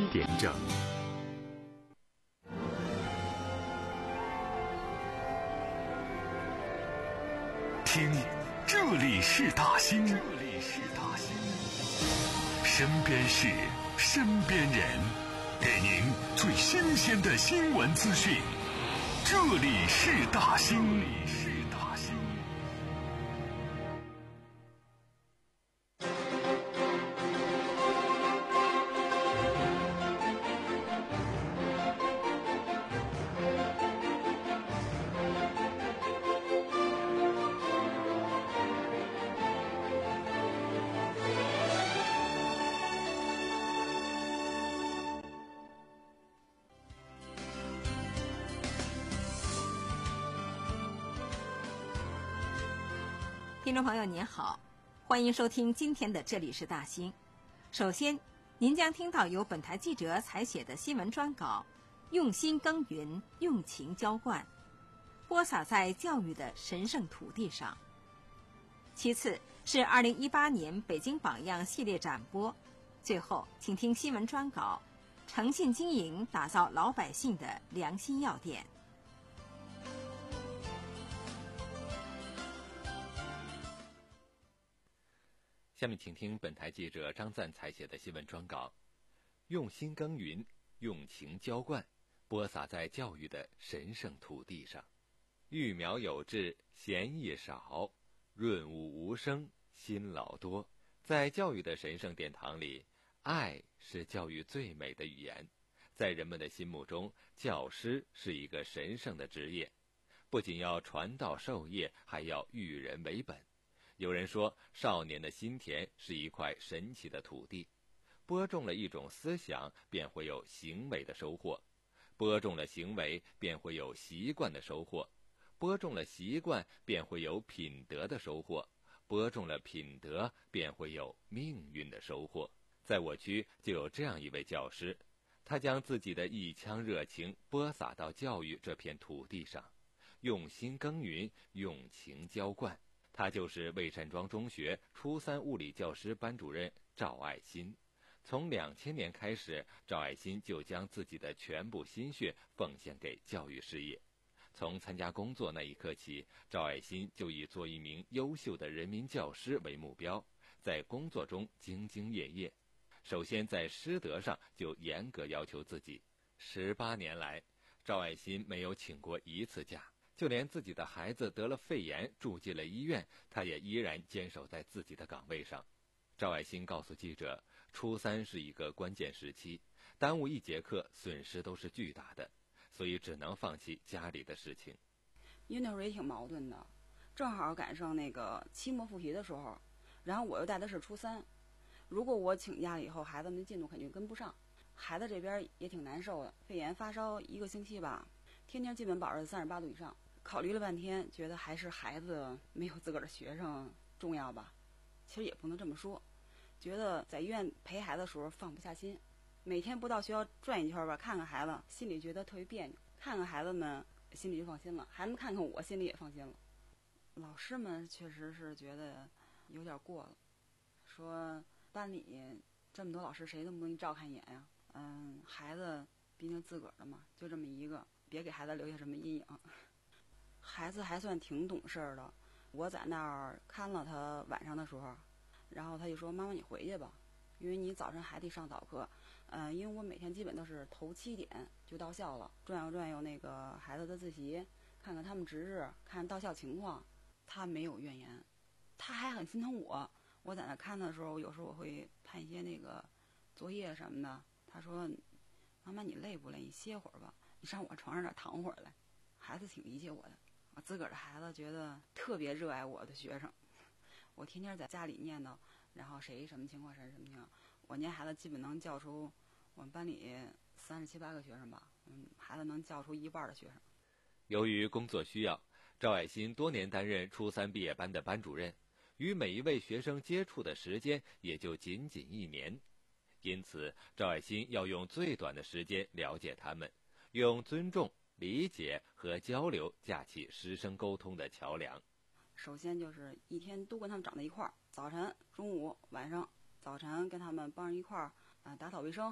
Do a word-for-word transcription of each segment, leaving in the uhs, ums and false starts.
点整。听，这里是大兴，这里是大兴，身边事，身边人，给您最新鲜的新闻资讯。这里是大兴，这里是大兴。 听众朋友您好，欢迎收听今天的这里是大兴。首先，您将听到由本台记者采写的新闻专稿，用心耕耘，用情浇灌，播撒在教育的神圣土地上。其次是二零一八年北京榜样系列展播。最后，请听新闻专稿，诚信经营，打造老百姓的良心药店。 下面请听本台记者张赞采写的新闻专稿，用心耕耘，用情浇灌，播撒在教育的神圣土地上。育苗有志，闲意少，润物无声，辛劳多。在教育的神圣殿堂里，爱是教育最美的语言。在人们的心目中，教师是一个神圣的职业，不仅要传道授业，还要育人为本。有人说，少年的心田是一块神奇的土地，播种了一种思想，便会有行为的收获；播种了行为，便会有习惯的收获；播种了习惯，便会有品德的收获；播种了品德，便会有命运的收获。在我区就有这样一位教师，他将自己的一腔热情播撒到教育这片土地上，用心耕耘，用情浇灌。他就是魏山庄中学初三物理教师班主任赵爱新。从两千年开始，赵爱新就将自己的全部心血奉献给教育事业。从参加工作那一刻起，赵爱新就以做一名优秀的人民教师为目标，在工作中兢兢业业。首先在师德上就严格要求自己。十八年来，赵爱新没有请过一次假。就连自己的孩子得了肺炎住进了医院，他也依然坚守在自己的岗位上。赵爱新告诉记者，初三是一个关键时期，耽误一节课损失都是巨大的，所以只能放弃家里的事情。 因为那会儿也挺矛盾的，正好赶上那个期末复习的时候，然后我又带的是初三，如果我请假了以后，孩子们的进度肯定跟不上，孩子这边也挺难受的，肺炎发烧一个星期吧，天天基本保持三十八度以上。考虑了半天，觉得还是孩子没有自个儿的学生重要吧。其实也不能这么说，觉得在医院陪孩子的时候放不下心，每天不到学校转一圈吧，看看孩子，心里觉得特别别扭，看看孩子们心里就放心了，孩子们看看我心里也放心了。老师们确实是觉得有点过了，说班里这么多老师谁都不能照看一眼呀，嗯，孩子毕竟自个儿的嘛，就这么一个，别给孩子留下什么阴影。孩子还算挺懂事儿的，我在那儿看了他晚上的时候，然后他就说：“妈妈，你回去吧，因为你早晨还得上早课。”嗯，因为我每天基本都是头七点就到校了，转悠转悠那个孩子的自习，看看他们值日，看到校情况。他没有怨言，他还很心疼我。我在那看的时候，有时候我会看一些那个作业什么的。他说：“妈妈，你累不累？你歇会儿吧，你上我床上这躺会儿来。”孩子挺理解我的。我自个儿的孩子觉得特别热爱我的学生，我天天在家里念叨，然后谁什么情况，谁什么情况，我念孩子基本能叫出我们班里三十七八个学生吧，嗯，孩子能叫出一半的学生。 由于工作需要，赵爱新多年担任初三毕业班的班主任，与每一位学生接触的时间也就仅仅一年，因此赵爱新要用最短的时间了解他们，用尊重、理解和交流架起师生沟通的桥梁。 首先就是一天都跟他们长在一块儿，早晨、中午、晚上，早晨跟他们帮着一块儿，呃，打扫卫生，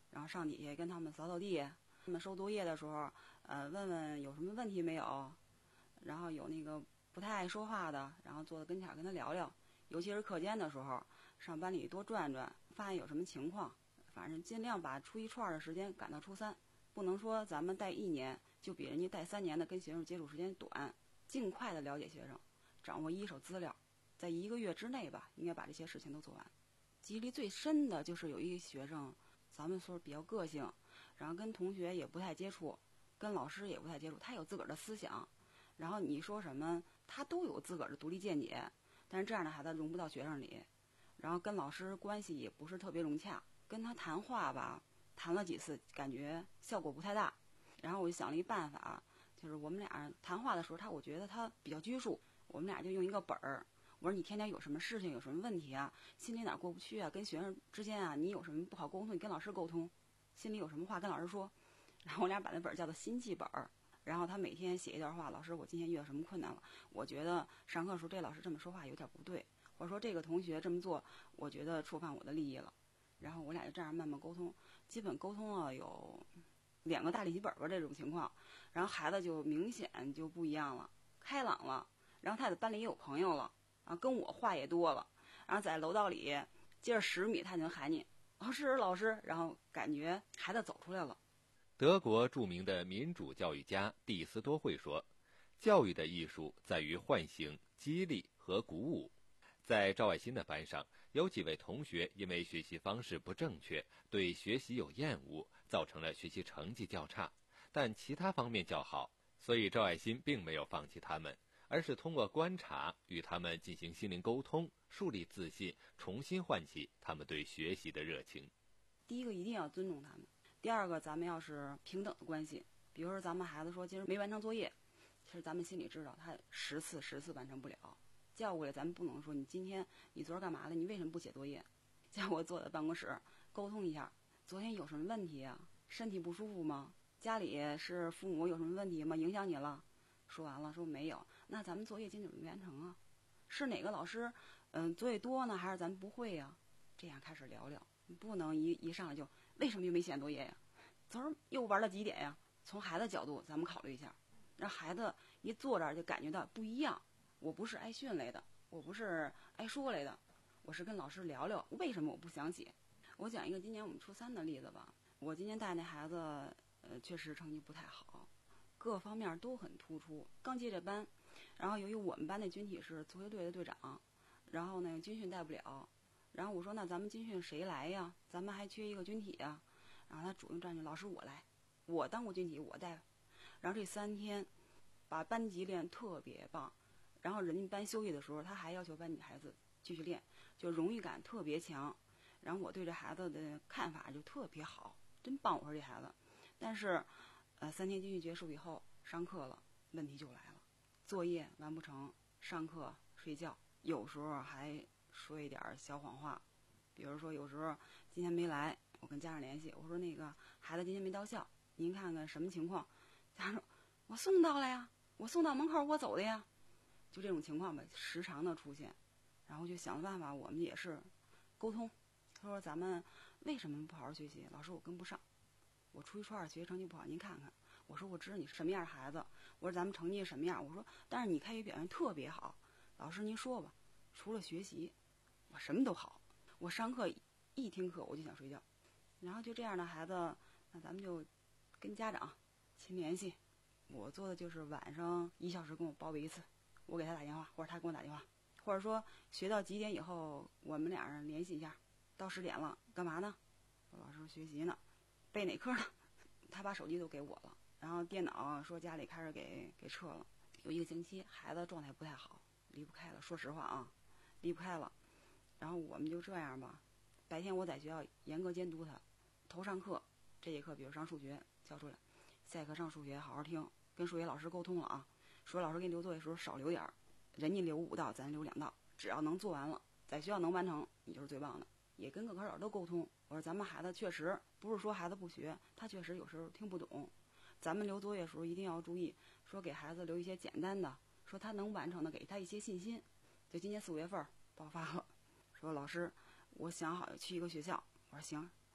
然后上底下跟他们扫扫地，他们收作业的时候，呃，问问有什么问题没有，然后有那个不太爱说话的，然后坐在跟前跟他聊聊，尤其是课间的时候，上班里多转转，发现有什么情况，反正尽量把初一初二的时间赶到初三，不能说咱们带一年就比人家带三年的跟学生接触时间短，尽快的了解学生，掌握一手资料，在一个月之内吧，应该把这些事情都做完。记忆力最深的就是有一个学生，咱们说比较个性，然后跟同学也不太接触，跟老师也不太接触，他有自个儿的思想，然后你说什么他都有自个儿的独立见解，但是这样的孩子融不到学生里，然后跟老师关系也不是特别融洽，跟他谈话吧，谈了几次感觉效果不太大，然后我就想了一办法，就是我们俩谈话的时候，他我觉得他比较拘束，我们俩就用一个本儿，我说你天天有什么事情有什么问题啊，心里哪过不去啊，跟学生之间啊你有什么不好沟通你跟老师沟通，心里有什么话跟老师说，然后我俩把那本叫做心记本儿，然后他每天写一段话，老师我今天遇到什么困难了，我觉得上课的时候这老师这么说话有点不对，或者说这个同学这么做我觉得触犯我的利益了，然后我俩就这样慢慢沟通，基本沟通了有两个大练习本吧这种情况，然后孩子就明显就不一样了，开朗了，然后他在班里也有朋友了，然后跟我话也多了，然后在楼道里接着十米他就能喊你老师老师，然后感觉孩子走出来了。 德国著名的民主教育家蒂斯多会说，教育的艺术在于唤醒、激励和鼓舞。在赵爱新的班上，有几位同学因为学习方式不正确，对学习有厌恶，造成了学习成绩较差，但其他方面较好，所以赵爱新并没有放弃他们，而是通过观察与他们进行心灵沟通，树立自信，重新唤起他们对学习的热情。 第一个一定要尊重他们，第二个咱们要是平等的关系，比如说咱们孩子说今儿没完成作业，其实咱们心里知道他十次十次完成不了，叫过来咱们不能说你今天你昨儿干嘛了，你为什么不写作业，叫我坐在办公室沟通一下，昨天有什么问题啊，身体不舒服吗，家里是父母有什么问题吗，影响你了，说完了说没有，那咱们作业今天怎么没完成啊，是哪个老师嗯作业多呢，还是咱们不会呀、啊？这样开始聊聊，不能一一上来就为什么又没写作业呀，昨儿又玩到几点呀，从孩子角度咱们考虑一下，让孩子一坐这儿就感觉到不一样，我不是挨训来的，我不是挨说来的，我是跟老师聊聊为什么我不想写。我讲一个今年我们初三的例子吧，我今年带那孩子呃确实成绩不太好，各方面都很突出，刚接这班，然后由于我们班的军体是足球队的队长，然后呢军训带不了，然后我说那咱们军训谁来呀，咱们还缺一个军体呀，然后他主动站起，老师我来，我当过军体我带，然后这三天把班级练特别棒，然后人家班休息的时候他还要求班里孩子继续练，就荣誉感特别强，然后我对这孩子的看法就特别好，真棒，我说这孩子。但是呃三天军训结束以后上课了，问题就来了，作业完不成，上课睡觉，有时候还说一点小谎话，比如说有时候今天没来，我跟家长联系，我说那个孩子今天没到校，您看看什么情况，家长说我送到了呀，我送到门口我走的呀，就这种情况吧时常的出现，然后就想了办法，我们也是沟通，他说咱们为什么不好好学习，老师我跟不上，我初一初二学习成绩不好您看看，我说我知道你什么样的孩子，我说咱们成绩什么样，我说但是你开学表现特别好，老师您说吧，除了学习我什么都好，我上课一听课我就想睡觉，然后就这样的孩子，那咱们就跟家长勤联系，我做的就是晚上一小时跟我报备一次，我给他打电话或者他给我打电话，或者说学到几点以后我们俩人联系一下，到十点了干嘛呢，老师学习呢，背哪科呢，他把手机都给我了，然后电脑说家里开始给给撤了，有一个星期孩子状态不太好，离不开了，说实话啊离不开了，然后我们就这样吧，白天我在学校严格监督他，头上课这节课比如上数学交出来，下一课上数学好好听，跟数学老师沟通了啊，说老师给你留作业的时候少留点儿，人家留五道咱留两道，只要能做完了在学校能完成你就是最棒的，也跟各科老师都沟通，我说咱们孩子确实不是说孩子不学，他确实有时候听不懂，咱们留作业的时候一定要注意，说给孩子留一些简单的，说他能完成的给他一些信心。就今年四五月份爆发了，说老师我想好去一个学校，我说行，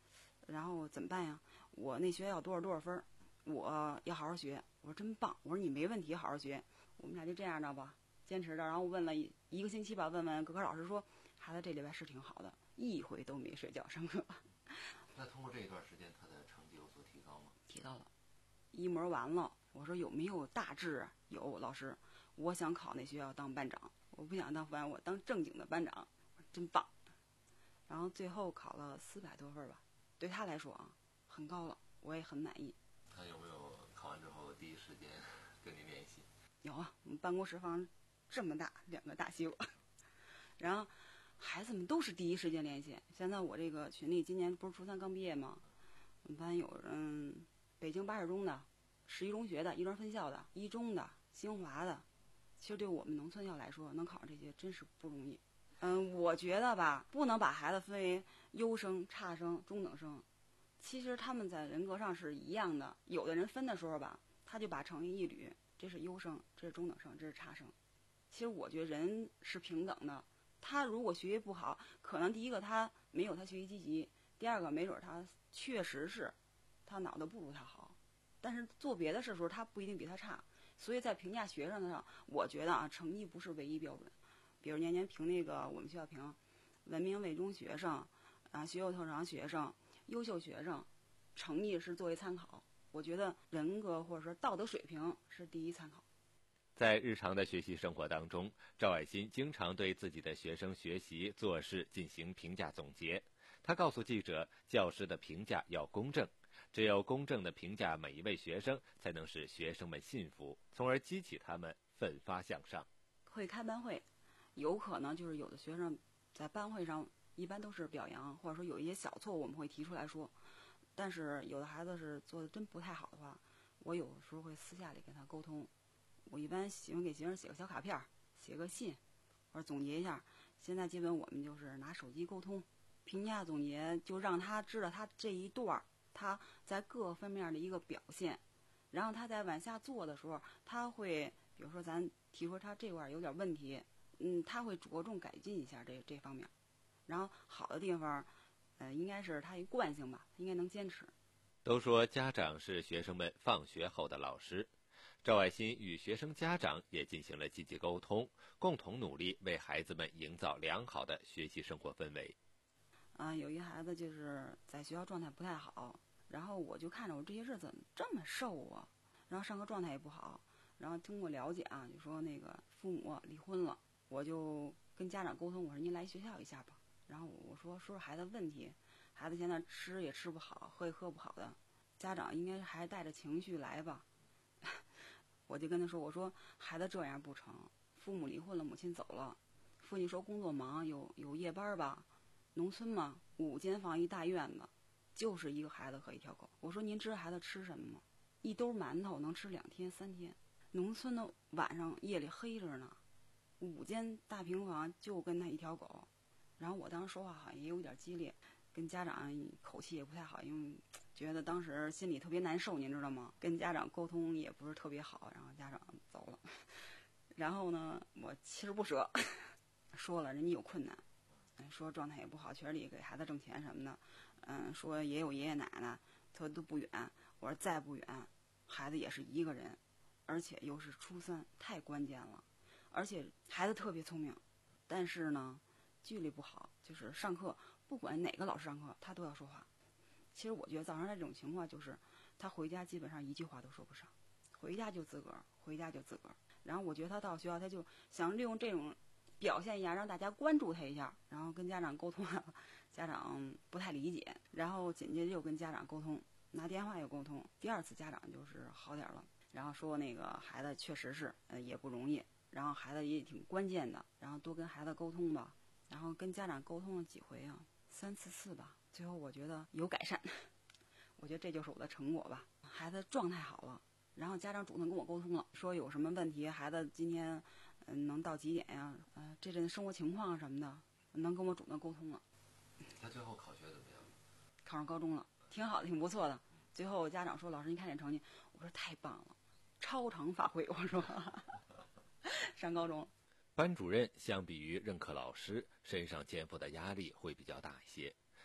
然后怎么办呀？我那学校多少多少分，我要好好学。我说真棒，我说你没问题，好好学。我们俩就这样着吧，坚持着。然后问了一一个星期吧，问问各科老师说，孩子这礼拜是挺好的，一回都没睡觉上课。 那通过这一段时间，他的成绩有所提高吗？ 提到了，一模完了。我说有没有大志？有，老师，我想考那学校当班长，我不想当副班，我当正经的班长。我说真棒。然后最后考了四百多分吧，对他来说啊，很高了，我也很满意。 他有没有考完之后第一时间跟您联系？ 有啊，我们办公室放这么大两个大西瓜，然后孩子们都是第一时间联系。现在我这个群里今年不是初三刚毕业吗？我们班有人北京八十中的、十一中学的、一专分校的、一中的、清华的。其实对我们农村校来说，能考上这些真是不容易。嗯，我觉得吧，不能把孩子分为优生、差生、中等生。其实他们在人格上是一样的。有的人分的时候吧，他就把成绩一捋，这是优生，这是中等生，这是差生。其实我觉得人是平等的。他如果学习不好，可能第一个他没有他学习积极，第二个没准他确实是他脑子不如他好，但是做别的事的时候他不一定比他差。所以在评价学生上，我觉得啊，成绩不是唯一标准。比如年年评那个我们学校评文明卫中学生啊、学有特长学生、优秀学生，成绩是作为参考。我觉得人格或者说道德水平是第一参考。 在日常的学习生活当中，赵爱新经常对自己的学生学习做事进行评价总结。他告诉记者，教师的评价要公正，只有公正的评价每一位学生，才能使学生们信服，从而激起他们奋发向上。 会开班会，有可能就是有的学生在班会上一般都是表扬，或者说有一些小错误我们会提出来说，但是有的孩子是做的真不太好的话，我有时候会私下里跟他沟通。我一般喜欢给学生写个小卡片，写个信，或者总结一下。现在基本我们就是拿手机沟通，评价总结，就让他知道他这一段他在各方面的一个表现，然后他在往下做的时候，他会比如说咱提出他这块有点问题，嗯，他会着重改进一下这这方面，然后好的地方，呃，应该是他一惯性吧，应该能坚持。 都说家长是学生们放学后的老师，赵爱新与学生家长也进行了积极沟通，共同努力为孩子们营造良好的学习生活氛围。 啊、呃，有一孩子就是在学校状态不太好，然后我就看着我这些日子怎么这么瘦啊，然后上课状态也不好，然后通过了解啊，就说那个父母离婚了，我就跟家长沟通，我说您来学校一下吧，然后我说说说孩子问题，孩子现在吃也吃不好，喝也喝不好的，家长应该还是带着情绪来吧。我就跟他说，我说孩子这样不成，父母离婚了，母亲走了，父亲说工作忙，有有夜班吧，农村嘛，五间房一大院子，就是一个孩子和一条狗。我说您知道孩子吃什么吗？一兜馒头能吃两天三天。农村的晚上夜里黑着呢，五间大平房就跟他一条狗。然后我当时说话好像也有点激烈，跟家长口气也不太好，因为觉得当时心里特别难受，您知道吗？跟家长沟通也不是特别好，然后家长走了。然后呢，我锲而不舍说了，人家有困难，说状态也不好，确实得给孩子挣钱什么的，嗯，说也有爷爷奶奶，他都不远。我说再不远，孩子也是一个人，而且又是初三，太关键了。而且孩子特别聪明，但是呢，纪律不好，就是上课不管哪个老师上课，他都要说话。其实我觉得造成这种情况就是，他回家基本上一句话都说不上，回家就自个儿，回家就自个儿。然后我觉得他到学校，他就想利用这种表现一下，让大家关注他一下，然后跟家长沟通，家长不太理解，然后紧接着又跟家长沟通，拿电话又沟通。第二次家长就是好点了，然后说那个孩子确实是呃也不容易，然后孩子也挺关键的，然后多跟孩子沟通吧。然后跟家长沟通了几回啊，三次次吧，最后我觉得有改善，我觉得这就是我的成果吧。孩子状态好了，然后家长主动跟我沟通了，说有什么问题，孩子今天嗯能到几点呀？呃，这阵生活情况什么的，能跟我主动沟通了。 他最后考学怎么样？ 考上高中了，挺好的，挺不错的。最后家长说：“老师，您看这成绩。”我说：“太棒了，超常发挥。”我说：“上高中了。” 班主任相比于任课老师，身上肩负的压力会比较大一些。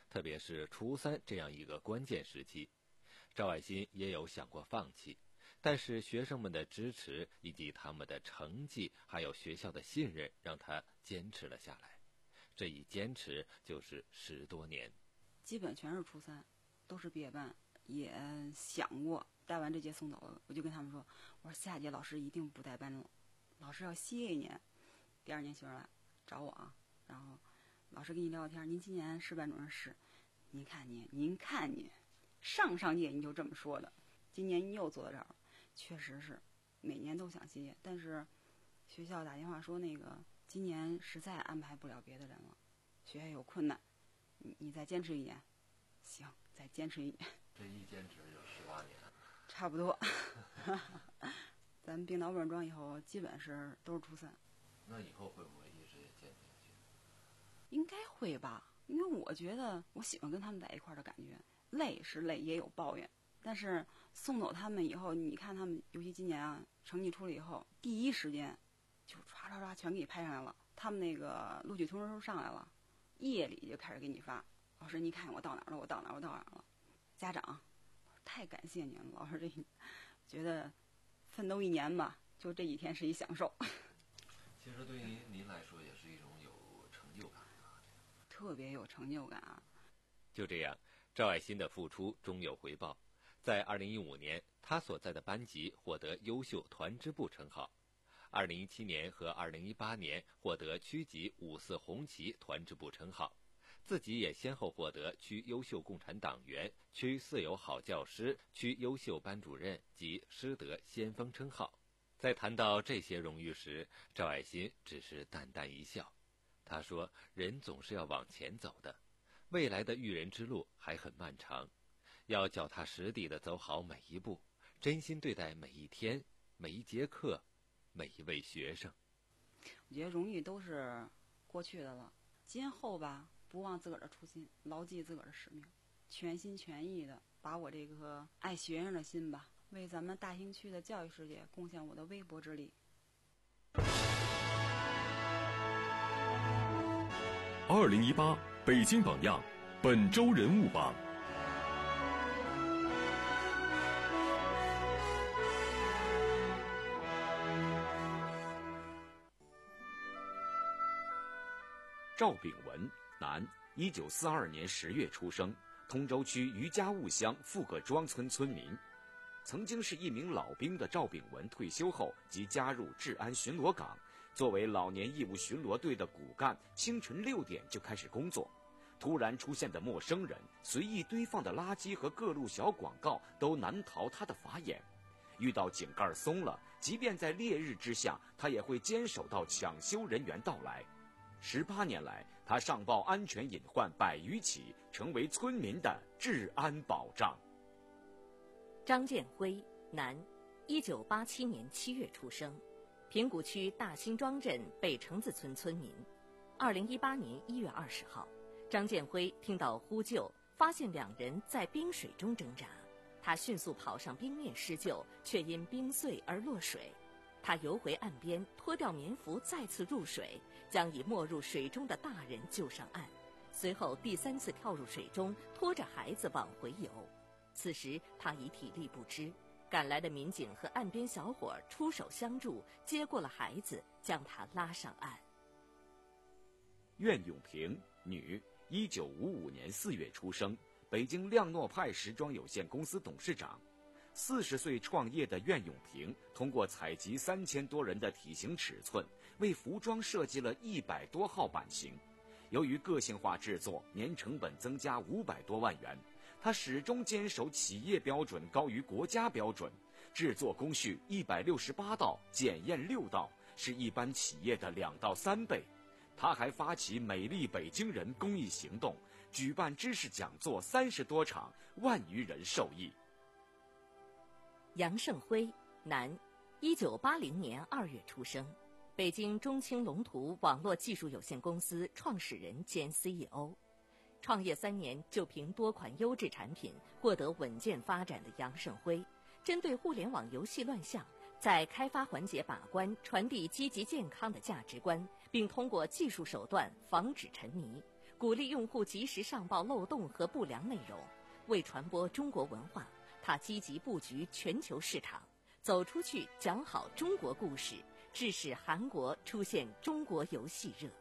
特别是初三这样一个关键时期，赵爱新也有想过放弃，但是学生们的支持以及他们的成绩还有学校的信任让他坚持了下来，这一坚持就是十多年。 基本全是初三，都是毕业班，也想过带完这届送走了，我就跟他们说，我说下届老师一定不带班了，老师要歇一年。第二年媳妇来找我啊，然后老师跟你聊聊天，您今年是班主任是，您看您，您看您，上上届你就这么说的，今年你又坐到这儿了，确实是每年都想歇，但是学校打电话说那个今年实在安排不了别的人了，学业有困难，你你再坚持一年。行，再坚持一年。 这一坚持就十八年， 差不多。咱们并到问庄以后，基本是都是初三。 那以后会不会一直坚持下去？ 应该会吧，因为我觉得我喜欢跟他们在一块儿的感觉。累是累，也有抱怨，但是送走他们以后，你看他们，尤其今年啊，成绩出了以后，第一时间就唰唰唰全给你拍上来了。他们那个录取通知书上来了，夜里就开始给你发。老师，你看我到哪儿了？我到哪儿？我到哪儿了？家长，太感谢您了，老师，这觉得奋斗一年吧，就这几天是一享受。 其实对于您来说，也是一种有成就感啊， 特别有成就感啊。 就这样，赵爱新的付出终有回报。在二零一五年，他所在的班级获得优秀团支部称号；二零一七年和二零一八年获得区级五四红旗团支部称号。自己也先后获得区优秀共产党员、区四有好教师、区优秀班主任及师德先锋称号。在谈到这些荣誉时，赵爱新只是淡淡一笑。他说：“人总是要往前走的，未来的育人之路还很漫长，要脚踏实地地走好每一步，真心对待每一天、每一节课、每一位学生。” 我觉得荣誉都是过去的了，今后吧。不忘自个儿的初心，牢记自个儿的使命，全心全意的把我这颗爱学生的心吧，为咱们大兴区的教育事业贡献我的微薄之力。 二零一八北京榜样本周人物榜。 赵炳文，男，一九四二年十月出生，通州区余家务乡富各庄村村民。曾经是一名老兵的赵炳文退休后即加入治安巡逻岗，作为老年义务巡逻队的骨干，清晨六点就开始工作。突然出现的陌生人、随意堆放的垃圾和各路小广告都难逃他的法眼。遇到井盖松了，即便在烈日之下，他也会坚守到抢修人员到来。十八年来，他上报安全隐患百余起，成为村民的治安保障。 张建辉，男，一九八七年七月出生，平谷区大辛庄镇北城子村村民。二零一八年一月二十号，张建辉听到呼救，发现两人在冰水中挣扎，他迅速跑上冰面施救，却因冰碎而落水。他游回岸边，脱掉棉服，再次入水，将已没入水中的大人救上岸。随后第三次跳入水中，拖着孩子往回游。此时他已体力不支，赶来的民警和岸边小伙出手相助，接过了孩子，将他拉上岸。 苑永平，女，一九五五年四月出生，北京亮诺派时装有限公司董事长。四十岁创业的苑永平，通过采集三千多人的体型尺寸，为服装设计了一百多号版型。由于个性化制作，年成本增加五百多万元。他始终坚守企业标准高于国家标准，制作工序一百六十八道，检验六道，是一般企业的两到三倍。他还发起美丽北京人公益行动，举办知识讲座三十多场，万余人受益。 杨胜辉，男，一九八零年二月出生，北京中青龙图网络技术有限公司创始人兼 C E O。创业三年就凭多款优质产品获得稳健发展的杨胜辉，针对互联网游戏乱象，在开发环节把关，传递积极健康的价值观，并通过技术手段防止沉迷， 鼓励用户及时上报漏洞和不良内容。为传播中国文化，他积极布局全球市场，走出去讲好中国故事，致使韩国出现中国游戏热。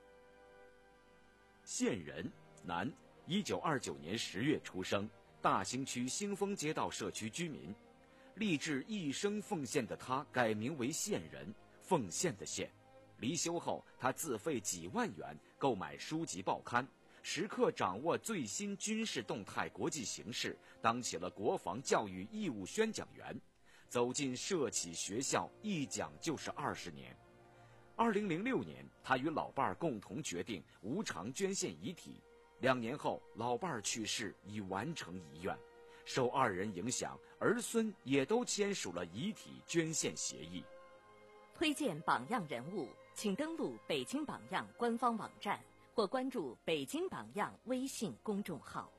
县人，男，一九二九年十月出生，大兴区兴丰街道社区居民。立志一生奉献的他改名为县人，奉献的献。离休后，他自费几万元购买书籍报刊，时刻掌握最新军事动态国际形势，当起了国防教育义务宣讲员。走进社企学校，一讲就是二十年。二零零六年，他与老伴儿共同决定无偿捐献遗体。两年后，老伴儿去世，已完成遗愿。受二人影响，儿孙也都签署了遗体捐献协议。 推荐榜样人物，请登录北京榜样官方网站或关注北京榜样微信公众号。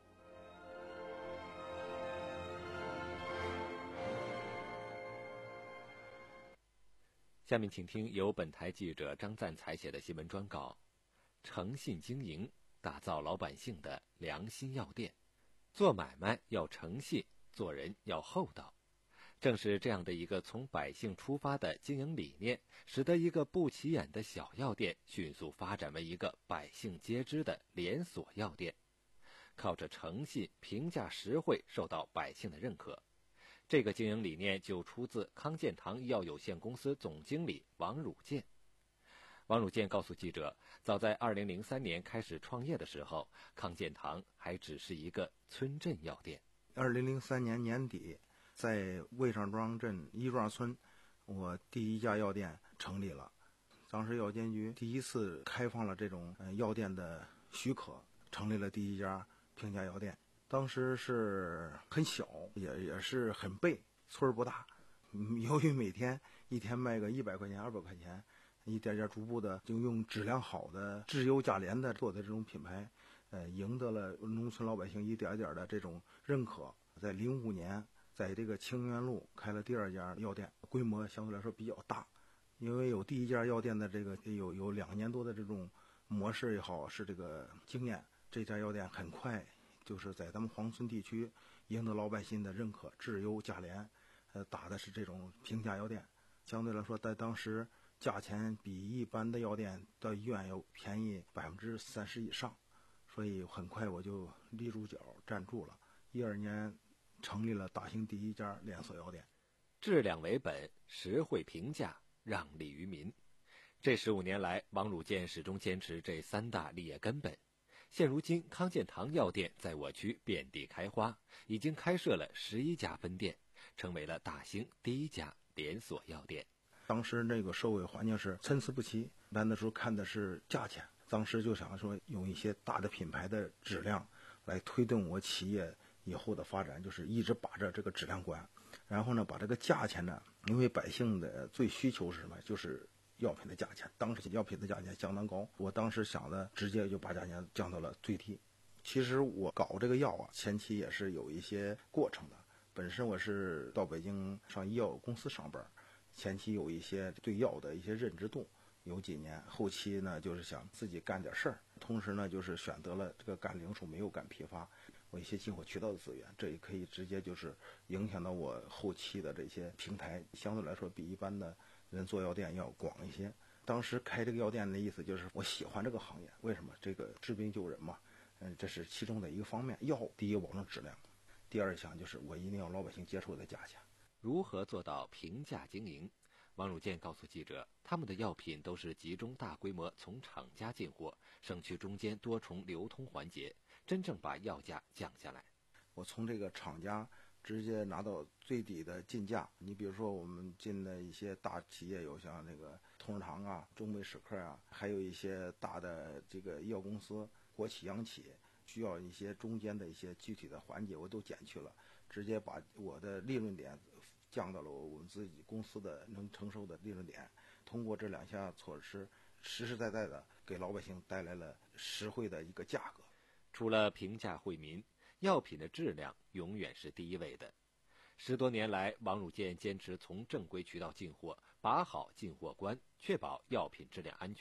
下面请听由本台记者张赞采写的新闻专稿：诚信经营，打造老百姓的良心药店。做买卖要诚信，做人要厚道。正是这样的一个从百姓出发的经营理念，使得一个不起眼的小药店迅速发展为一个百姓皆知的连锁药店。靠着诚信、评价实惠，受到百姓的认可。这个经营理念就出自康健堂医药有限公司总经理王汝健。王汝健告诉记者，早在二零零三年开始创业的时候，康健堂还只是一个村镇药店。 二零零三年年底，在魏上庄镇一庄村，我第一家药店成立了。当时药监局第一次开放了这种呃药店的许可，成立了第一家平价药店。当时是很小，也也是很背，村儿不大。由于每天一天卖个一百块钱、二百块钱，一点点逐步的就用质量好的质优价廉的做的这种品牌，呃，赢得了农村老百姓一点点的这种认可。在零五年，在这个清源路开了第二家药店，规模相对来说比较大。因为有第一家药店的这个有有两年多的这种模式也好，是这个经验，这家药店很快就是在咱们黄村地区赢得老百姓的认可，质优价廉，呃，打的是这种平价药店。相对来说，在当时价钱比一般的药店到医院要便宜百分之三十以上，所以很快我就立住脚站住了。一二年成立了大兴第一家连锁药店。 质量为本，实惠平价，让利于民。这十五年来，王汝健始终坚持这三大立业根本。现如今，康健堂药店在我区遍地开花，已经开设了十一家分店，成为了大兴第一家连锁药店。 当时那个社会环境是参差不齐，办的时候看的是价钱，当时就想说用一些大的品牌的质量来推动我企业以后的发展，就是一直把着这个质量关，然后呢把这个价钱呢，因为百姓的最需求是什么，就是药品的价钱。当时药品的价钱相当高，我当时想的直接就把价钱降到了最低。其实我搞这个药啊，前期也是有一些过程的。本身我是到北京上医药公司上班，前期有一些对药的一些认知度，有几年，后期呢就是想自己干点事儿，同时呢就是选择了这个干零售，没有干批发，我一些进货渠道的资源，这也可以直接就是影响到我后期的这些平台，相对来说比一般的人做药店要广一些。当时开这个药店的意思就是我喜欢这个行业，为什么？这个治病救人嘛，嗯，这是其中的一个方面。药第一保证质量，第二项就是我一定要老百姓接受的价钱。 如何做到平价经营？王汝健告诉记者，他们的药品都是集中大规模从厂家进货，省去中间多重流通环节，真正把药价降下来。 我从这个厂家直接拿到最低的进价。你比如说我们进的一些大企业，有像那个同仁堂啊、中美史克啊，还有一些大的这个医药公司、国企、央企，需要一些中间的一些具体的环节，我都减去了，直接把我的利润点降到了我们自己公司的能承受的利润点。通过这两项措施，实实在在的给老百姓带来了实惠的一个价格。 除了平价惠民，药品的质量永远是第一位的。十多年来，王汝健坚持从正规渠道进货，把好进货关，确保药品质量安全。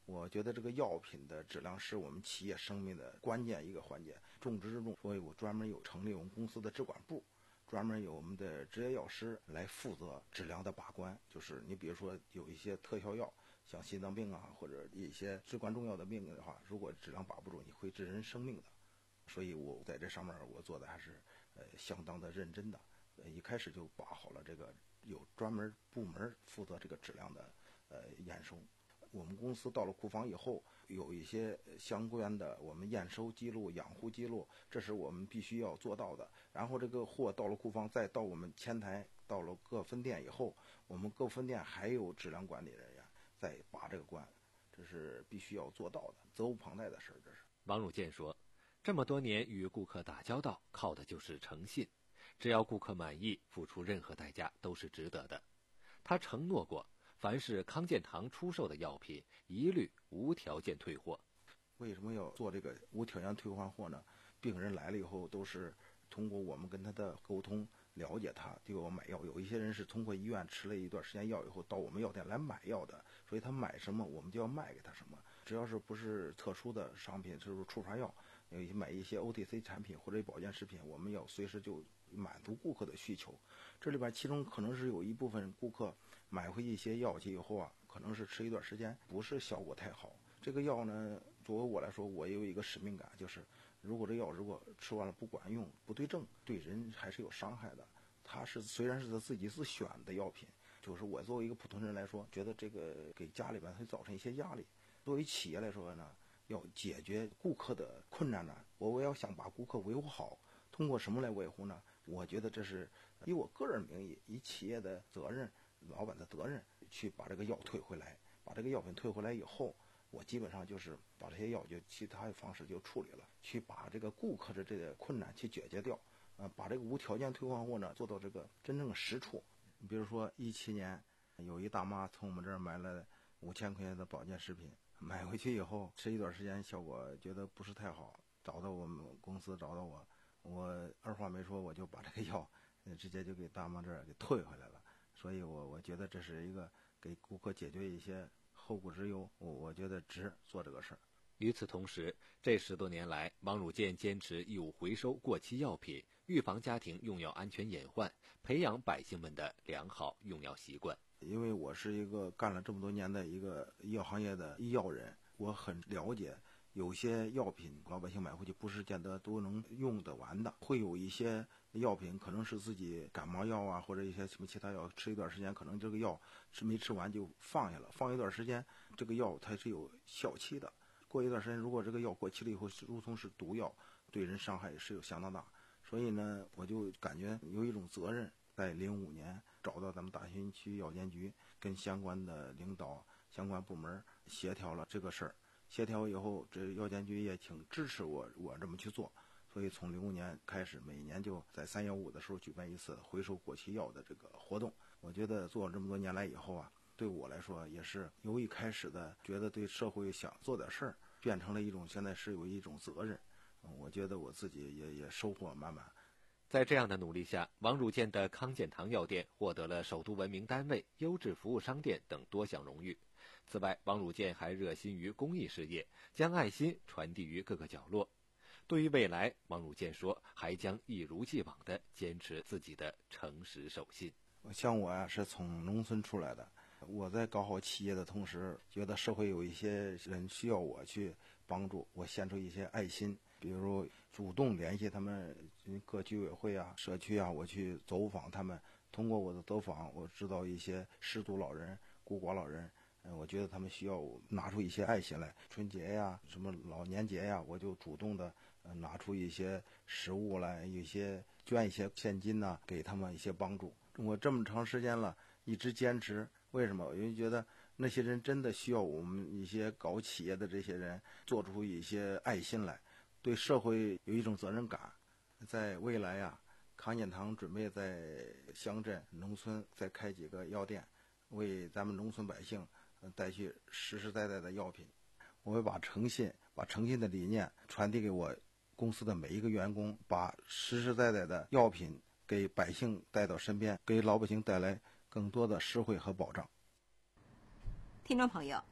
我觉得这个药品的质量是我们企业生命的关键一个环节，重中之重。所以我专门有成立我们公司的质管部，专门有我们的执业药师来负责质量的把关。就是你比如说有一些特效药，像心脏病啊，或者一些至关重要的病的话，如果质量把不住，你会致人生命的。所以我在这上面我做的还是呃相当的认真的，呃一开始就把好了这个有专门部门负责这个质量的呃验收。我们公司到了库房以后，有一些相关的我们验收记录、养护记录，这是我们必须要做到的。然后这个货到了库房，再到我们前台，到了各分店以后，我们各分店还有质量管理人员在把这个关，这是必须要做到的，责无旁贷的事儿。这是王汝健说，这么多年与顾客打交道，靠的就是诚信，只要顾客满意，付出任何代价都是值得的。他承诺过，凡是康健堂出售的药品，一律无条件退货。 为什么要做这个无条件退换货呢？病人来了以后，都是通过我们跟他的沟通，了解他，就我买药。有一些人是通过医院吃了一段时间药以后，到我们药店来买药的，所以他买什么，我们就要卖给他什么。只要是不是特殊的商品，就是触发药，有一些买一些 O T C 产品或者保健食品，我们要随时就满足顾客的需求。这里边其中可能是有一部分顾客买回一些药剂以后啊，可能是吃一段时间不是效果太好。这个药呢，作为我来说，我也有一个使命感，就是如果这药如果吃完了不管用、不对症，对人还是有伤害的。它是虽然是他自己自选的药品，就是我作为一个普通人来说，觉得这个给家里边会造成一些压力。作为企业来说呢，要解决顾客的困难呢，我我要想把顾客维护好，通过什么来维护呢？我觉得这是以我个人名义，以企业的责任、老板的责任去把这个药退回来。把这个药品退回来以后，我基本上就是把这些药就其他的方式就处理了，去把这个顾客的这个困难去解决掉。呃，把这个无条件退换货呢做到这个真正的实处。你比如说一七年，有一大妈从我们这儿买了五千块钱的保健食品，买回去以后吃一段时间，效果觉得不是太好，找到我们公司找到我，我二话没说我就把这个药直接就给大妈这儿给退回来了。所以我我觉得这是一个给顾客解决一些后顾之忧，我我觉得值做这个事儿。 与此同时，这十多年来，王汝健坚持义务回收过期药品，预防家庭用药安全隐患，培养百姓们的良好用药习惯。 因为我是一个干了这么多年的一个医药行业的医药人，我很了解有些药品老百姓买回去不是见得都能用得完的，会有一些药品可能是自己感冒药啊，或者一些什么其他药，吃一段时间可能这个药吃没吃完就放下了，放一段时间这个药它是有效期的，过一段时间如果这个药过期了以后，如同是毒药，对人伤害是有相当大。所以呢，我就感觉有一种责任，在零五年找到咱们大兴区药监局，跟相关的领导、相关部门协调了这个事儿。协调以后，这药监局也挺支持我，我这么去做。所以从零五年开始，每年就在三幺五的时候举办一次回收过期药的这个活动。我觉得做了这么多年来以后啊，对我来说也是由一开始的觉得对社会想做点事儿，变成了一种现在是有一种责任。我觉得我自己也也收获满满。 在这样的努力下，王汝健的康健堂药店获得了首都文明单位、优质服务商店等多项荣誉。此外，王汝健还热心于公益事业，将爱心传递于各个角落。对于未来，王汝健说，还将一如既往地坚持自己的诚实守信。 像我呀、啊，是从农村出来的，我在搞好企业的同时，觉得社会有一些人需要我去帮助，我献出一些爱心，比如主动联系他们各居委会啊、社区啊，我去走访他们。通过我的走访，我知道一些失独老人、孤寡老人，嗯，我觉得他们需要拿出一些爱心来。春节呀、什么老年节呀，我就主动的呃拿出一些食物来，一些捐一些现金呐、啊，给他们一些帮助。我这么长时间了，一直坚持。为什么？因为觉得那些人真的需要我们一些搞企业的这些人做出一些爱心来，对社会有一种责任感。在未来呀、啊，康健堂准备在乡镇、农村再开几个药店，为咱们农村百姓带去实实在在的药品。我会把诚信、把诚信的理念传递给我公司的每一个员工，把实实在在的药品给百姓带到身边，给老百姓带来更多的实惠和保障。 听众朋友，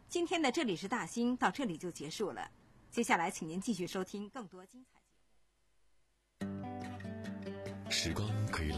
今天的这里是大兴，到这里就结束了。接下来，请您继续收听更多精彩节目。 时光可以